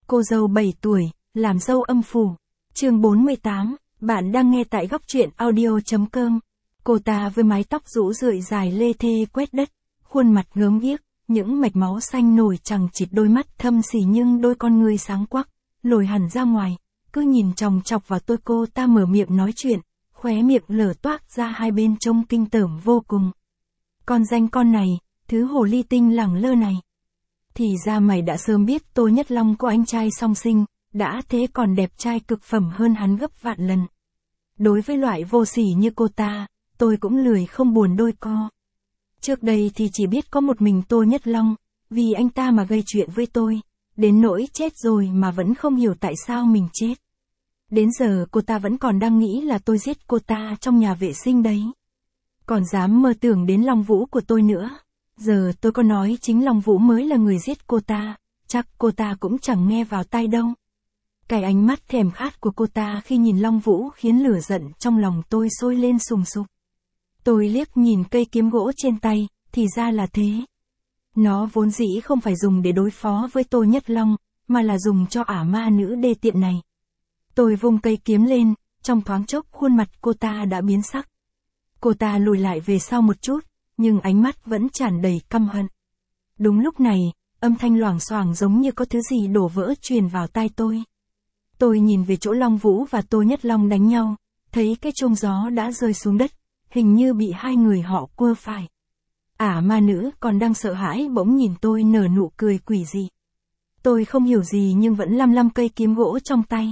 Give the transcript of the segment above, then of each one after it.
Cô dâu 7 tuổi, làm dâu âm phủ. Chương 48, bạn đang nghe tại góc truyện audio.com. Cô ta với mái tóc rũ rượi dài lê thê quét đất, khuôn mặt gớm ghiếc, những mạch máu xanh nổi chằng chịt, đôi mắt thâm sỉ nhưng đôi con ngươi sáng quắc, lồi hẳn ra ngoài, cứ nhìn chòng chọc vào tôi. Cô ta mở miệng nói chuyện, khóe miệng lở toác ra hai bên trông kinh tởm vô cùng. Con danh con này, thứ hồ ly tinh lẳng lơ này. Thì ra mày đã sớm biết Tô Nhất Long có anh trai song sinh, đã thế còn đẹp trai cực phẩm hơn hắn gấp vạn lần. Đối với loại vô sỉ như cô ta, tôi cũng lười không buồn đôi co. Trước đây thì chỉ biết có một mình Tô Nhất Long, vì anh ta mà gây chuyện với tôi, đến nỗi chết rồi mà vẫn không hiểu tại sao mình chết. Đến giờ cô ta vẫn còn đang nghĩ là tôi giết cô ta trong nhà vệ sinh đấy. Còn dám mơ tưởng đến Long Vũ của tôi nữa. Giờ tôi có nói chính Long Vũ mới là người giết cô ta, chắc cô ta cũng chẳng nghe vào tai đâu. Cái ánh mắt thèm khát của cô ta khi nhìn Long Vũ khiến lửa giận trong lòng tôi sôi lên sùng sục. Tôi liếc nhìn cây kiếm gỗ trên tay, thì ra là thế. Nó vốn dĩ không phải dùng để đối phó với Tô Nhất Long, mà là dùng cho ả ma nữ đê tiện này. Tôi vung cây kiếm lên, trong thoáng chốc khuôn mặt cô ta đã biến sắc. Cô ta lùi lại về sau một chút, nhưng ánh mắt vẫn tràn đầy căm hận. Đúng lúc này, âm thanh loảng xoảng giống như có thứ gì đổ vỡ truyền vào tai tôi. Tôi nhìn về chỗ Long Vũ và Tô Nhất Long đánh nhau, thấy cái chuông gió đã rơi xuống đất, hình như bị hai người họ quơ phải. Ả ma nữ còn đang sợ hãi bỗng nhìn tôi nở nụ cười quỷ dị. Tôi không hiểu gì nhưng vẫn lăm lăm cây kiếm gỗ trong tay.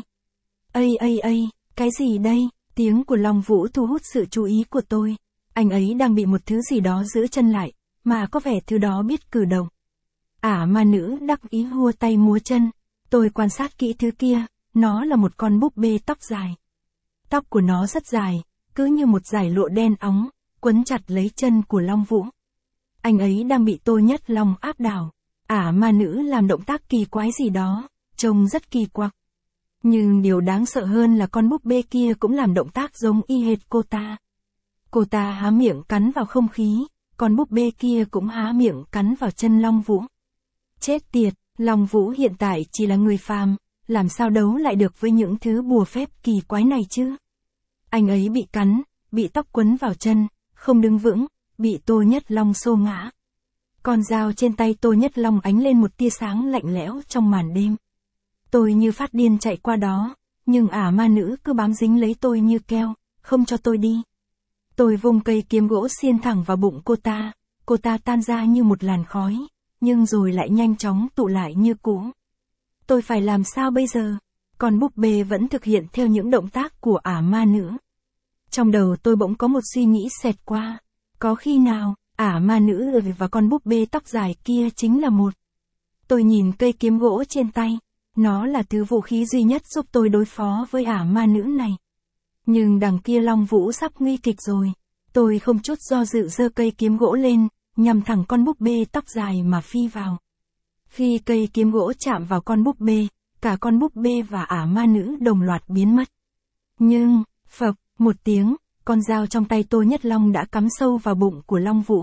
Ây, cái gì đây? Tiếng của Long Vũ thu hút sự chú ý của tôi. Anh ấy đang bị một thứ gì đó giữ chân lại, mà có vẻ thứ đó biết cử động. Ả ma nữ đắc ý hua tay múa chân. Tôi quan sát kỹ thứ kia, nó là một con búp bê tóc dài. Tóc của nó rất dài, cứ như một dải lụa đen óng, quấn chặt lấy chân của Long Vũ. Anh ấy đang bị Tô Nhất Long áp đảo. Ả ma nữ làm động tác kỳ quái gì đó, trông rất kỳ quặc. Nhưng điều đáng sợ hơn là con búp bê kia cũng làm động tác giống y hệt cô ta. Cô ta há miệng cắn vào không khí, con búp bê kia cũng há miệng cắn vào chân Long Vũ. Chết tiệt, Long Vũ hiện tại chỉ là người phàm, làm sao đấu lại được với những thứ bùa phép kỳ quái này chứ? Anh ấy bị cắn, bị tóc quấn vào chân, không đứng vững, bị Tô Nhất Long xô ngã. Con dao trên tay Tô Nhất Long ánh lên một tia sáng lạnh lẽo trong màn đêm. Tôi như phát điên chạy qua đó, nhưng ả ma nữ cứ bám dính lấy tôi như keo, không cho tôi đi. Tôi vung cây kiếm gỗ xiên thẳng vào bụng cô ta tan ra như một làn khói, nhưng rồi lại nhanh chóng tụ lại như cũ. Tôi phải làm sao bây giờ? Con búp bê vẫn thực hiện theo những động tác của ả ma nữ. Trong đầu tôi bỗng có một suy nghĩ xẹt qua, có khi nào, ả ma nữ và con búp bê tóc dài kia chính là một. Tôi nhìn cây kiếm gỗ trên tay, nó là thứ vũ khí duy nhất giúp tôi đối phó với ả ma nữ này. Nhưng đằng kia Long Vũ sắp nguy kịch rồi. Tôi không chút do dự giơ cây kiếm gỗ lên, nhằm thẳng con búp bê tóc dài mà phi vào. Khi cây kiếm gỗ chạm vào con búp bê, cả con búp bê và ả ma nữ đồng loạt biến mất. Nhưng, phập, một tiếng, con dao trong tay Tô Nhất Long đã cắm sâu vào bụng của Long Vũ.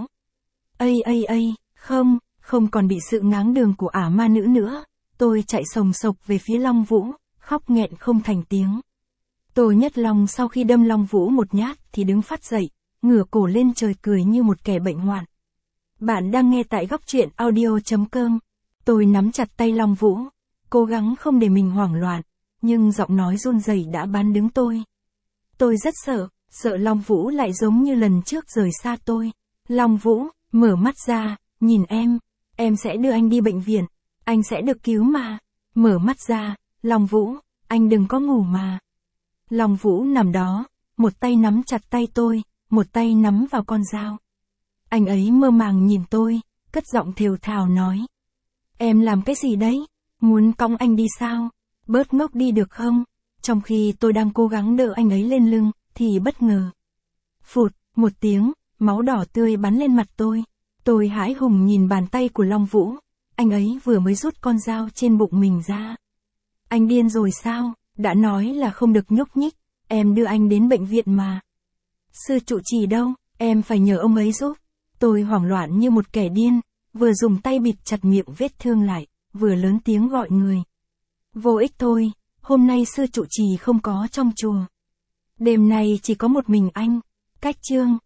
Không còn bị sự ngáng đường của ả ma nữ nữa. Tôi chạy sồng sộc về phía Long Vũ, khóc nghẹn không thành tiếng. Tô Nhất Long sau khi đâm Long Vũ một nhát thì đứng phát dậy, ngửa cổ lên trời cười như một kẻ bệnh hoạn. Bạn đang nghe tại góc truyện audio.com. Tôi nắm chặt tay Long Vũ, cố gắng không để mình hoảng loạn, nhưng giọng nói run rẩy đã bán đứng tôi. Tôi rất sợ Long Vũ lại giống như lần trước rời xa tôi. Long Vũ, mở mắt ra, nhìn em sẽ đưa anh đi bệnh viện, anh sẽ được cứu mà. Mở mắt ra, Long Vũ, anh đừng có ngủ mà. Long Vũ nằm đó, một tay nắm chặt tay tôi, một tay nắm vào con dao. Anh ấy mơ màng nhìn tôi, cất giọng thều thào nói. Em làm cái gì đấy? Muốn cõng anh đi sao? Bớt ngốc đi được không? Trong khi tôi đang cố gắng đỡ anh ấy lên lưng, thì bất ngờ. Phụt, một tiếng, máu đỏ tươi bắn lên mặt tôi. Tôi hãi hùng nhìn bàn tay của Long Vũ. Anh ấy vừa mới rút con dao trên bụng mình ra. Anh điên rồi sao? Đã nói là không được nhúc nhích, em đưa anh đến bệnh viện mà. Sư trụ trì đâu? Em phải nhờ ông ấy giúp. Tôi hoảng loạn như một kẻ điên, vừa dùng tay bịt chặt miệng vết thương lại, vừa lớn tiếng gọi người. Vô ích thôi, hôm nay sư trụ trì không có trong chùa. Đêm nay chỉ có một mình anh. Cách chương.